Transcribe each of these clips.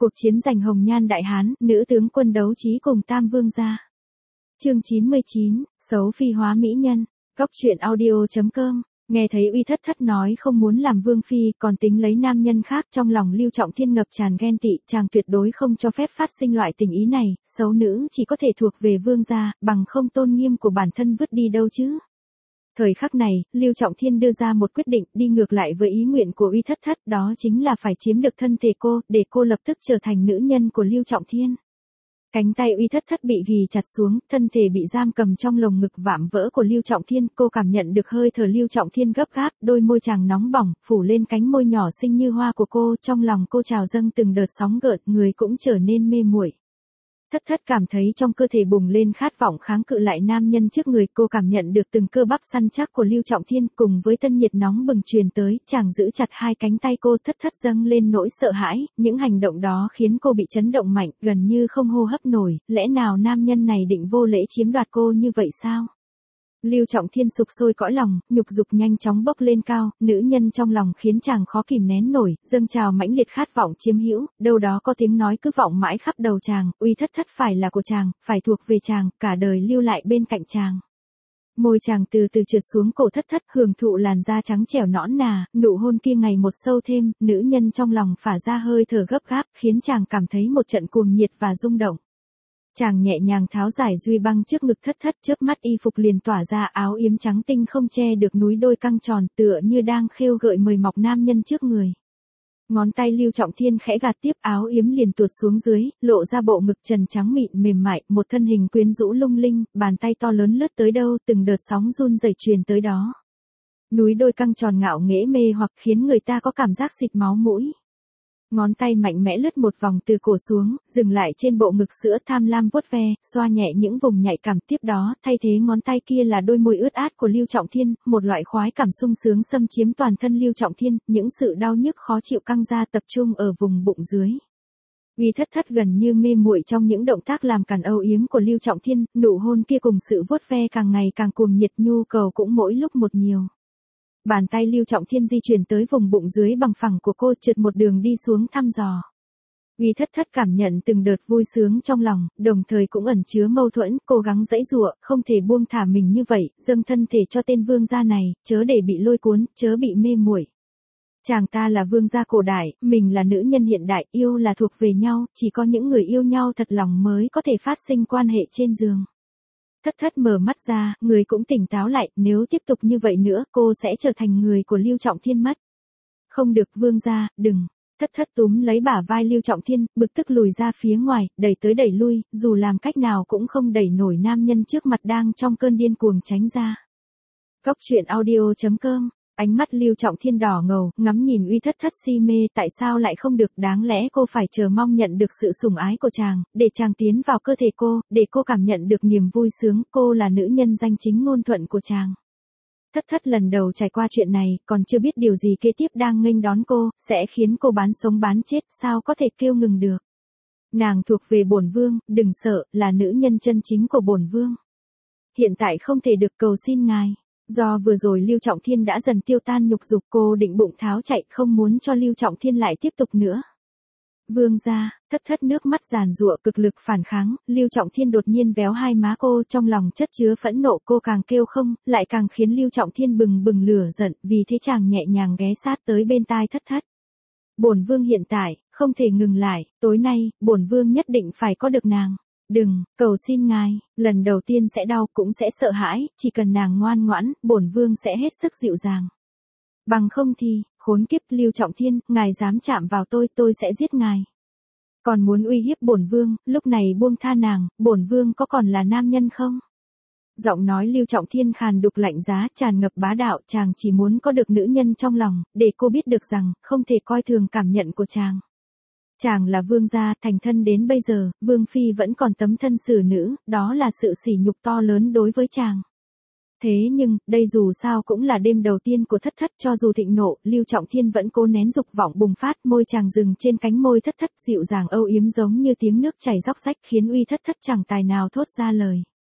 Cuộc chiến giành Hồng Nhan Đại Hán, nữ tướng quân đấu trí cùng Tam Vương gia. Chương 99, xấu phi hóa mỹ nhân. Góc truyện audio.com. Nghe thấy Uy Thất Thất nói không muốn làm vương phi, còn tính lấy nam nhân khác, trong lòng Lưu Trọng Thiên ngập tràn ghen tị, chàng tuyệt đối không cho phép phát sinh loại tình ý này, xấu nữ chỉ có thể thuộc về vương gia, bằng không tôn nghiêm của bản thân vứt đi đâu chứ. Thời khắc này, Lưu Trọng Thiên đưa ra một quyết định đi ngược lại với ý nguyện của Uy Thất Thất, đó chính là phải chiếm được thân thể cô, để cô lập tức trở thành nữ nhân của Lưu Trọng Thiên. Cánh tay Uy Thất Thất bị ghì chặt xuống, thân thể bị giam cầm trong lồng ngực vạm vỡ của Lưu Trọng Thiên, cô cảm nhận được hơi thở Lưu Trọng Thiên gấp gáp, đôi môi chàng nóng bỏng, phủ lên cánh môi nhỏ xinh như hoa của cô, trong lòng cô trào dâng từng đợt sóng gợn, người cũng trở nên mê muội. Thất Thất cảm thấy trong cơ thể bùng lên khát vọng kháng cự lại nam nhân trước người, cô cảm nhận được từng cơ bắp săn chắc của Lưu Trọng Thiên cùng với tân nhiệt nóng bừng truyền tới, chàng giữ chặt hai cánh tay cô, Thất Thất dâng lên nỗi sợ hãi, những hành động đó khiến cô bị chấn động mạnh, gần như không hô hấp nổi, lẽ nào nam nhân này định vô lễ chiếm đoạt cô như vậy sao? Lưu Trọng Thiên sục sôi cõi lòng, nhục dục nhanh chóng bốc lên cao, nữ nhân trong lòng khiến chàng khó kìm nén nổi, dâng trào mãnh liệt khát vọng chiếm hữu, đâu đó có tiếng nói cứ vọng mãi khắp đầu chàng, Uy Thất Thất phải là của chàng, phải thuộc về chàng, cả đời lưu lại bên cạnh chàng. Môi chàng từ từ trượt xuống cổ Thất Thất, hưởng thụ làn da trắng trẻo nõn nà, nụ hôn kia ngày một sâu thêm, nữ nhân trong lòng phả ra hơi thở gấp gáp, khiến chàng cảm thấy một trận cuồng nhiệt và rung động. Chàng nhẹ nhàng tháo giải duy băng trước ngực Thất Thất, chớp mắt y phục liền tỏa ra, áo yếm trắng tinh không che được núi đôi căng tròn, tựa như đang khêu gợi mời mọc nam nhân trước người. Ngón tay Lưu Trọng Thiên khẽ gạt tiếp, áo yếm liền tuột xuống dưới, lộ ra bộ ngực trần trắng mịn mềm mại, một thân hình quyến rũ lung linh, bàn tay to lớn lướt tới đâu, từng đợt sóng run rẩy truyền tới đó. Núi đôi căng tròn ngạo nghễ mê hoặc khiến người ta có cảm giác xịt máu mũi. Ngón tay mạnh mẽ lướt một vòng từ cổ xuống, dừng lại trên bộ ngực sữa, tham lam vuốt ve, xoa nhẹ những vùng nhạy cảm, tiếp đó, thay thế ngón tay kia là đôi môi ướt át của Lưu Trọng Thiên, một loại khoái cảm sung sướng xâm chiếm toàn thân Lưu Trọng Thiên, những sự đau nhức khó chịu căng ra tập trung ở vùng bụng dưới. Uy Thất Thất gần như mê muội trong những động tác làm càn âu yếm của Lưu Trọng Thiên, nụ hôn kia cùng sự vuốt ve càng ngày càng cuồng nhiệt, nhu cầu cũng mỗi lúc một nhiều. Bàn tay Lưu Trọng Thiên di chuyển tới vùng bụng dưới bằng phẳng của cô, trượt một đường đi xuống thăm dò. Uy Thất Thất cảm nhận từng đợt vui sướng trong lòng, đồng thời cũng ẩn chứa mâu thuẫn, cố gắng giãy giụa, không thể buông thả mình như vậy, dâng thân thể cho tên vương gia này, chớ để bị lôi cuốn, chớ bị mê muội. Chàng ta là vương gia cổ đại, mình là nữ nhân hiện đại, yêu là thuộc về nhau, chỉ có những người yêu nhau thật lòng mới có thể phát sinh quan hệ trên giường. Thất Thất mở mắt ra, người cũng tỉnh táo lại, nếu tiếp tục như vậy nữa, cô sẽ trở thành người của Lưu Trọng Thiên mất. Không được vương gia, đừng. Thất Thất túm lấy bả vai Lưu Trọng Thiên, bực tức lùi ra phía ngoài, đẩy tới đẩy lui, dù làm cách nào cũng không đẩy nổi nam nhân trước mặt đang trong cơn điên cuồng tránh ra. Góc truyện audio.com. Ánh mắt Lưu Trọng Thiên đỏ ngầu, ngắm nhìn Uy Thất Thất si mê, tại sao lại không được, đáng lẽ cô phải chờ mong nhận được sự sủng ái của chàng, để chàng tiến vào cơ thể cô, để cô cảm nhận được niềm vui sướng, cô là nữ nhân danh chính ngôn thuận của chàng. Thất Thất lần đầu trải qua chuyện này, còn chưa biết điều gì kế tiếp đang nghênh đón cô, sẽ khiến cô bán sống bán chết, sao có thể kêu ngừng được. Nàng thuộc về bổn vương, đừng sợ, là nữ nhân chân chính của bổn vương. Hiện tại không thể được, cầu xin ngài. Do vừa rồi Lưu Trọng Thiên đã dần tiêu tan nhục dục, cô định bụng tháo chạy, không muốn cho Lưu Trọng Thiên lại tiếp tục nữa. Vương gia, Thất Thất nước mắt giàn giụa cực lực phản kháng, Lưu Trọng Thiên đột nhiên véo hai má cô, trong lòng chất chứa phẫn nộ, cô càng kêu không, lại càng khiến Lưu Trọng Thiên bừng bừng lửa giận, vì thế chàng nhẹ nhàng ghé sát tới bên tai Thất Thất. Bổn vương hiện tại, không thể ngừng lại, tối nay, bổn vương nhất định phải có được nàng. Đừng, cầu xin ngài, lần đầu tiên sẽ đau, cũng sẽ sợ hãi, chỉ cần nàng ngoan ngoãn, bổn vương sẽ hết sức dịu dàng. Bằng không thì, khốn kiếp, Lưu Trọng Thiên, ngài dám chạm vào tôi sẽ giết ngài. Còn muốn uy hiếp bổn vương, lúc này buông tha nàng, bổn vương có còn là nam nhân không? Giọng nói Lưu Trọng Thiên khàn đục lạnh giá, tràn ngập bá đạo, chàng chỉ muốn có được nữ nhân trong lòng, để cô biết được rằng, không thể coi thường cảm nhận của chàng. Chàng là vương gia, thành thân đến bây giờ, vương phi vẫn còn tấm thân xử nữ, đó là sự sỉ nhục to lớn đối với chàng. Thế nhưng, đây dù sao cũng là đêm đầu tiên của Thất Thất, cho dù thịnh nộ, Lưu Trọng Thiên vẫn cố nén dục vọng bùng phát, môi chàng dừng trên cánh môi Thất Thất, dịu dàng âu yếm giống như tiếng nước chảy róc rách, khiến Uy Thất Thất chẳng tài nào thốt ra lời.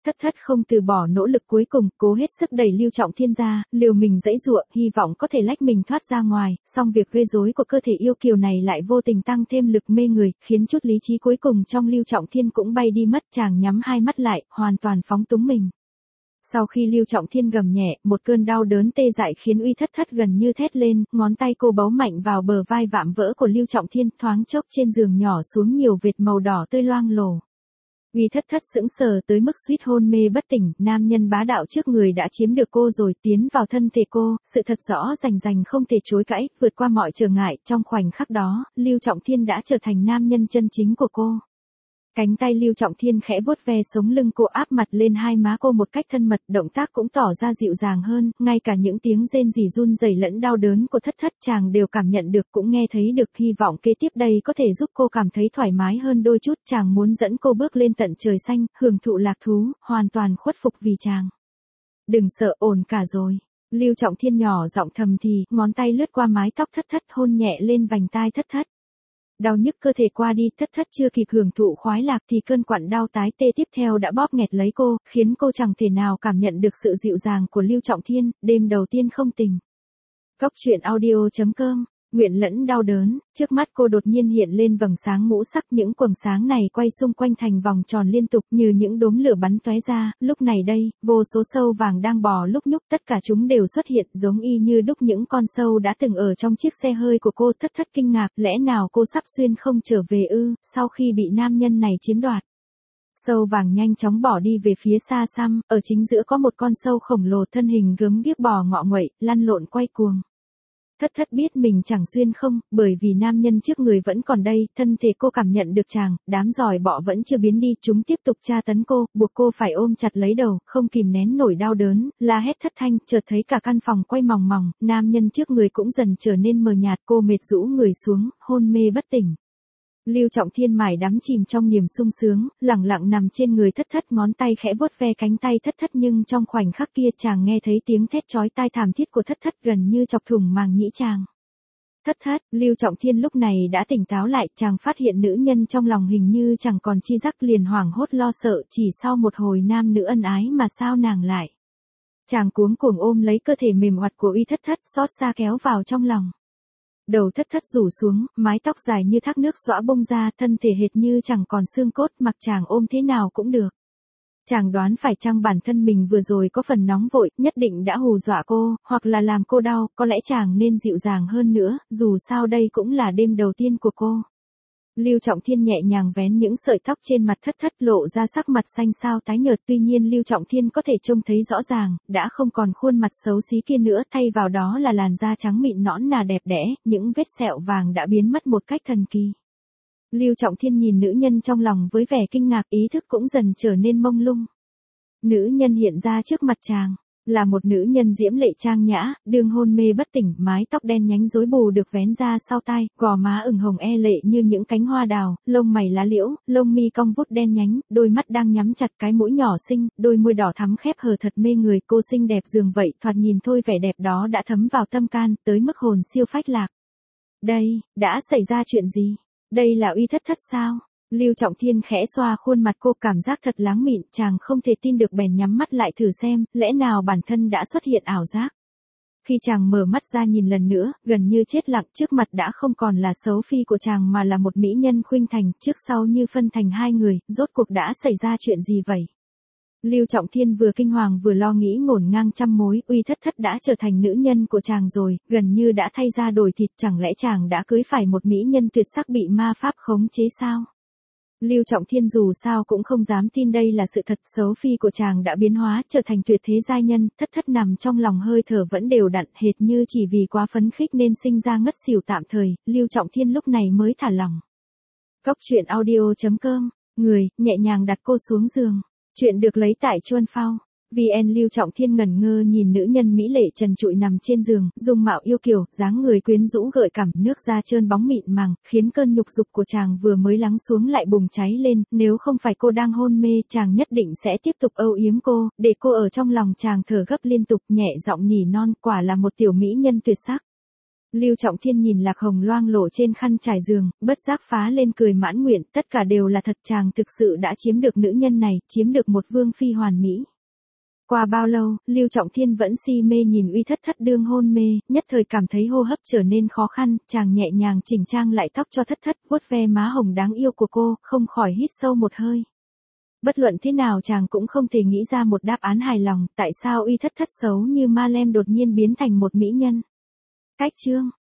Thất thất không từ bỏ nỗ lực cuối cùng, cố hết sức đẩy Lưu Trọng Thiên ra, liều mình giãy giụa, hy vọng có thể lách mình thoát ra ngoài, song việc gây rối của cơ thể yêu kiều này lại vô tình tăng thêm lực mê người, khiến chút lý trí cuối cùng trong Lưu Trọng Thiên cũng bay đi mất, chàng nhắm hai mắt lại, hoàn toàn phóng túng mình. Sau khi Lưu Trọng Thiên gầm nhẹ, một cơn đau đớn tê dại khiến Uy Thất Thất gần như thét lên, ngón tay cô bấu mạnh vào bờ vai vạm vỡ của Lưu Trọng Thiên, thoáng chốc trên giường nhỏ xuống nhiều vệt màu đỏ tươi loang lổ. Uy Thất Thất sững sờ tới mức suýt hôn mê bất tỉnh, nam nhân bá đạo trước người đã chiếm được cô rồi, tiến vào thân thể cô, sự thật rõ rành rành không thể chối cãi, vượt qua mọi trở ngại, trong khoảnh khắc đó, Lưu Trọng Thiên đã trở thành nam nhân chân chính của cô. Cánh tay Lưu Trọng Thiên khẽ vuốt ve sống lưng cô, áp mặt lên hai má cô một cách thân mật, động tác cũng tỏ ra dịu dàng hơn, ngay cả những tiếng rên rỉ run rẩy lẫn đau đớn của Thất Thất chàng đều cảm nhận được, cũng nghe thấy được, hy vọng kế tiếp đây có thể giúp cô cảm thấy thoải mái hơn đôi chút, chàng muốn dẫn cô bước lên tận trời xanh, hưởng thụ lạc thú, hoàn toàn khuất phục vì chàng. Đừng sợ, ổn cả rồi. Lưu Trọng Thiên nhỏ giọng thầm thì, ngón tay lướt qua mái tóc Thất Thất, hôn nhẹ lên vành tai Thất Thất. Đau nhức cơ thể qua đi, Thất Thất chưa kịp hưởng thụ khoái lạc thì cơn quặn đau tái tê tiếp theo đã bóp nghẹt lấy cô, khiến cô chẳng thể nào cảm nhận được sự dịu dàng của Lưu Trọng Thiên, đêm đầu tiên không tình. Cốc truyện audio.com, nguyện lẫn đau đớn, trước mắt cô đột nhiên hiện lên vầng sáng ngũ sắc, những quầng sáng này quay xung quanh thành vòng tròn liên tục như những đốm lửa bắn tóe ra, lúc này đây, vô số sâu vàng đang bò lúc nhúc, tất cả chúng đều xuất hiện giống y như đúc những con sâu đã từng ở trong chiếc xe hơi của cô. Thất Thất kinh ngạc, lẽ nào cô sắp xuyên không trở về ư, sau khi bị nam nhân này chiếm đoạt. Sâu vàng nhanh chóng bỏ đi về phía xa xăm, ở chính giữa có một con sâu khổng lồ thân hình gớm ghiếc bò ngọ nguậy, lăn lộn quay cuồng. Thất Thất biết mình chẳng xuyên không, bởi vì nam nhân trước người vẫn còn đây, thân thể cô cảm nhận được chàng, đám giòi bọ vẫn chưa biến đi, chúng tiếp tục tra tấn cô, buộc cô phải ôm chặt lấy đầu, không kìm nén nổi đau đớn, la hét thất thanh, chợt thấy cả căn phòng quay mòng mòng, nam nhân trước người cũng dần trở nên mờ nhạt, cô mệt rũ người xuống, hôn mê bất tỉnh. Lưu Trọng Thiên mải đắm chìm trong niềm sung sướng, lẳng lặng nằm trên người Thất Thất, ngón tay khẽ vuốt ve cánh tay Thất Thất, nhưng trong khoảnh khắc kia chàng nghe thấy tiếng thét chói tai thảm thiết của Thất Thất gần như chọc thủng màng nhĩ chàng. Thất Thất, Lưu Trọng Thiên lúc này đã tỉnh táo lại, chàng phát hiện nữ nhân trong lòng hình như chẳng còn chi giác, liền hoảng hốt lo sợ, chỉ sau một hồi nam nữ ân ái mà sao nàng lại. Chàng cuống cuồng ôm lấy cơ thể mềm oặt của Uy Thất Thất, xót xa kéo vào trong lòng. Đầu Thất Thất rủ xuống, mái tóc dài như thác nước xõa bông ra, thân thể hệt như chẳng còn xương cốt, mặc chàng ôm thế nào cũng được. Chàng đoán phải chăng bản thân mình vừa rồi có phần nóng vội, nhất định đã hù dọa cô, hoặc là làm cô đau, có lẽ chàng nên dịu dàng hơn nữa, dù sao đây cũng là đêm đầu tiên của cô. Lưu Trọng Thiên nhẹ nhàng vén những sợi tóc trên mặt Thất Thất, lộ ra sắc mặt xanh xao tái nhợt, tuy nhiên Lưu Trọng Thiên có thể trông thấy rõ ràng, đã không còn khuôn mặt xấu xí kia nữa, thay vào đó là làn da trắng mịn nõn nà đẹp đẽ, những vết sẹo vàng đã biến mất một cách thần kỳ. Lưu Trọng Thiên nhìn nữ nhân trong lòng với vẻ kinh ngạc, ý thức cũng dần trở nên mông lung. Nữ nhân hiện ra trước mặt chàng, là một nữ nhân diễm lệ trang nhã, đương hôn mê bất tỉnh, mái tóc đen nhánh rối bù được vén ra sau tai, gò má ửng hồng e lệ như những cánh hoa đào, lông mày lá liễu, lông mi cong vút đen nhánh, đôi mắt đang nhắm chặt, cái mũi nhỏ xinh, đôi môi đỏ thắm khép hờ thật mê người, cô xinh đẹp dường vậy, thoạt nhìn thôi vẻ đẹp đó đã thấm vào tâm can, tới mức hồn siêu phách lạc. Đây, đã xảy ra chuyện gì? Đây là Uy Thất Thất sao? Lưu Trọng Thiên khẽ xoa khuôn mặt cô, cảm giác thật láng mịn, chàng không thể tin được bèn nhắm mắt lại thử xem, lẽ nào bản thân đã xuất hiện ảo giác. Khi chàng mở mắt ra nhìn lần nữa, gần như chết lặng, trước mặt đã không còn là xấu phi của chàng mà là một mỹ nhân khuynh thành, trước sau như phân thành hai người, rốt cuộc đã xảy ra chuyện gì vậy? Lưu Trọng Thiên vừa kinh hoàng vừa lo nghĩ ngổn ngang trăm mối, Uy Thất Thất đã trở thành nữ nhân của chàng rồi, gần như đã thay da đổi thịt, chẳng lẽ chàng đã cưới phải một mỹ nhân tuyệt sắc bị ma pháp khống chế sao? Lưu Trọng Thiên dù sao cũng không dám tin đây là sự thật, xấu phi của chàng đã biến hóa trở thành tuyệt thế giai nhân, Thất Thất nằm trong lòng hơi thở vẫn đều đặn, hệt như chỉ vì quá phấn khích nên sinh ra ngất xỉu tạm thời, Lưu Trọng Thiên lúc này mới thả lỏng. Cốc truyện audio.com, người, nhẹ nhàng đặt cô xuống giường. Chuyện được lấy tại Chuan Phao. VN. Lưu Trọng Thiên ngẩn ngơ nhìn nữ nhân mỹ lệ trần trụi nằm trên giường, dung mạo yêu kiều, dáng người quyến rũ gợi cảm, nước da trơn bóng mịn màng, khiến cơn nhục dục của chàng vừa mới lắng xuống lại bùng cháy lên, nếu không phải cô đang hôn mê, chàng nhất định sẽ tiếp tục âu yếm cô, để cô ở trong lòng chàng thở gấp liên tục, nhẹ giọng nỉ non, quả là một tiểu mỹ nhân tuyệt sắc. Lưu Trọng Thiên nhìn Lạc Hồng loang lổ trên khăn trải giường, bất giác phá lên cười mãn nguyện, tất cả đều là thật, chàng thực sự đã chiếm được nữ nhân này, chiếm được một vương phi hoàn mỹ. Qua bao lâu, Lưu Trọng Thiên vẫn si mê nhìn Uy Thất Thất đương hôn mê, nhất thời cảm thấy hô hấp trở nên khó khăn, chàng nhẹ nhàng chỉnh trang lại tóc cho Thất Thất, vuốt ve má hồng đáng yêu của cô, không khỏi hít sâu một hơi. Bất luận thế nào chàng cũng không thể nghĩ ra một đáp án hài lòng, tại sao Uy Thất Thất xấu như ma lem đột nhiên biến thành một mỹ nhân. Cách chương